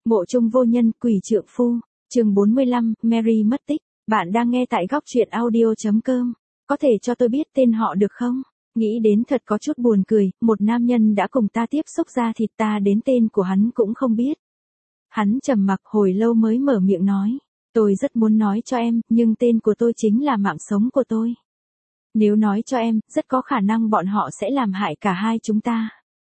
Mộ chung vô nhân, quỷ trượng phu. Chương 45, Mary mất tích. Bạn đang nghe tại góc truyện audio.com. Có thể cho tôi biết tên họ được không? Nghĩ đến thật có chút buồn cười, một nam nhân đã cùng ta tiếp xúc ra thịt ta đến tên của hắn cũng không biết. Hắn trầm mặc hồi lâu mới mở miệng nói. Tôi rất muốn nói cho em, nhưng tên của tôi chính là mạng sống của tôi. Nếu nói cho em, rất có khả năng bọn họ sẽ làm hại cả hai chúng ta.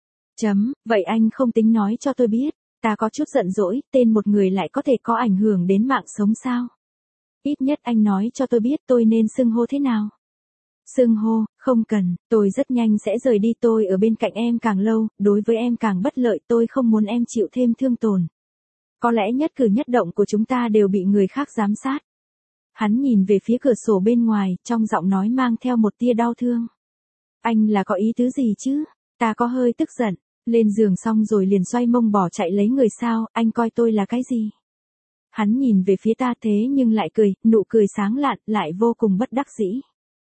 Vậy anh không tính nói cho tôi biết. Ta có chút giận dỗi, tên một người lại có thể có ảnh hưởng đến mạng sống sao? Ít nhất anh nói cho tôi biết tôi nên xưng hô thế nào. Xưng hô, không cần, tôi rất nhanh sẽ rời đi, tôi ở bên cạnh em càng lâu, đối với em càng bất lợi, tôi không muốn em chịu thêm thương tổn. Có lẽ nhất cử nhất động của chúng ta đều bị người khác giám sát. Hắn nhìn về phía cửa sổ bên ngoài, trong giọng nói mang theo một tia đau thương. Anh là có ý tứ gì chứ? Ta có hơi tức giận. Lên giường xong rồi liền xoay mông bỏ chạy lấy người sao, anh coi tôi là cái gì? Hắn nhìn về phía ta thế nhưng lại cười, nụ cười sáng lạn, lại vô cùng bất đắc dĩ.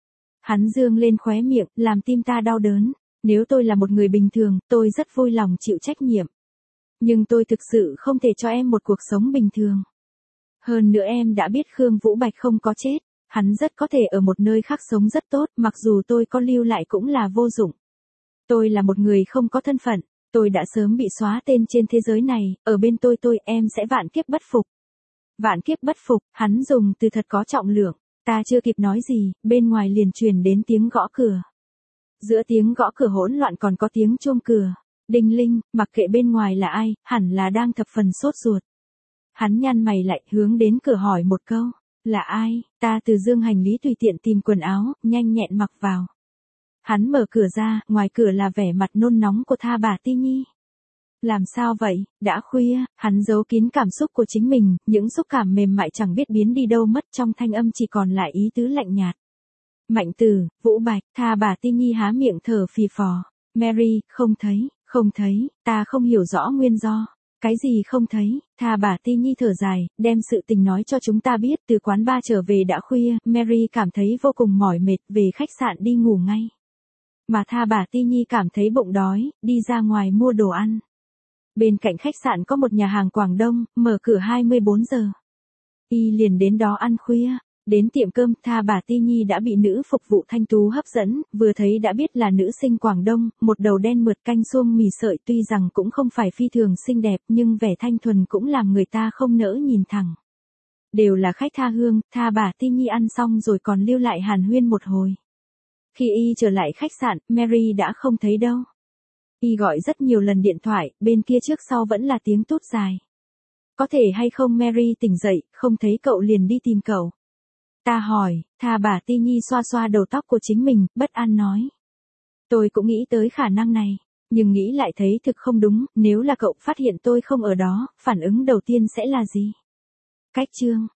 Hắn dương lên khóe miệng, làm tim ta đau đớn. Nếu tôi là một người bình thường, tôi rất vui lòng chịu trách nhiệm. Nhưng tôi thực sự không thể cho em một cuộc sống bình thường. Hơn nữa em đã biết Khương Vũ Bạch không có chết. Hắn rất có thể ở một nơi khác sống rất tốt, mặc dù tôi có lưu lại cũng là vô dụng. Tôi là một người không có thân phận. Tôi đã sớm bị xóa tên trên thế giới này, ở bên tôi em sẽ vạn kiếp bất phục. Vạn kiếp bất phục, hắn dùng từ thật có trọng lượng. Ta chưa kịp nói gì, bên ngoài liền truyền đến tiếng gõ cửa. Giữa tiếng gõ cửa hỗn loạn còn có tiếng chuông cửa. Đinh linh, mặc kệ bên ngoài là ai, hẳn là đang thập phần sốt ruột. Hắn nhăn mày lại hướng đến cửa hỏi một câu. Là ai? Ta từ dương hành lý tùy tiện tìm quần áo, nhanh nhẹn mặc vào. Hắn mở cửa ra, ngoài cửa là vẻ mặt nôn nóng của Tha bà Ti Nhi. Làm sao vậy, đã khuya, hắn giấu kín cảm xúc của chính mình, những xúc cảm mềm mại chẳng biết biến đi đâu mất, trong thanh âm chỉ còn lại ý tứ lạnh nhạt. Mạnh Tử, Vũ Bạch, Tha bà Ti Nhi há miệng thở phì phò. Mary, không thấy, ta không hiểu rõ nguyên do. Cái gì không thấy? Tha bà Ti Nhi thở dài, đem sự tình nói cho chúng ta biết, từ quán bar trở về đã khuya, Mary cảm thấy vô cùng mỏi mệt, về khách sạn đi ngủ ngay. Mà Tha bà Ti Nhi cảm thấy bụng đói, đi ra ngoài mua đồ ăn. Bên cạnh khách sạn có một nhà hàng Quảng Đông, mở cửa 24 giờ. Y liền đến đó ăn khuya. Đến tiệm cơm, Tha bà Ti Nhi đã bị nữ phục vụ thanh tú hấp dẫn, vừa thấy đã biết là nữ sinh Quảng Đông, một đầu đen mượt canh xuông mì sợi, tuy rằng cũng không phải phi thường xinh đẹp nhưng vẻ thanh thuần cũng làm người ta không nỡ nhìn thẳng. Đều là khách tha hương, Tha bà Ti Nhi ăn xong rồi còn lưu lại hàn huyên một hồi. Khi y trở lại khách sạn, Mary đã không thấy đâu. Y gọi rất nhiều lần điện thoại, bên kia trước sau vẫn là tiếng tút dài. Có thể hay không Mary tỉnh dậy, không thấy cậu liền đi tìm cậu. Ta hỏi, Tha bà Ti Nhi xoa xoa đầu tóc của chính mình, bất an nói. Tôi cũng nghĩ tới khả năng này, nhưng nghĩ lại thấy thực không đúng, nếu là cậu phát hiện tôi không ở đó, phản ứng đầu tiên sẽ là gì? Cách chương.